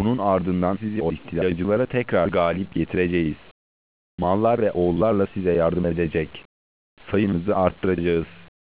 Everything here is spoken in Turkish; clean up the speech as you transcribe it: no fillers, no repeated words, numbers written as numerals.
Bunun ardından sizi o istilacılara tekrar galip getireceğiz. Mallar ve oğullarla size yardım edecek. Sayınızı arttıracağız.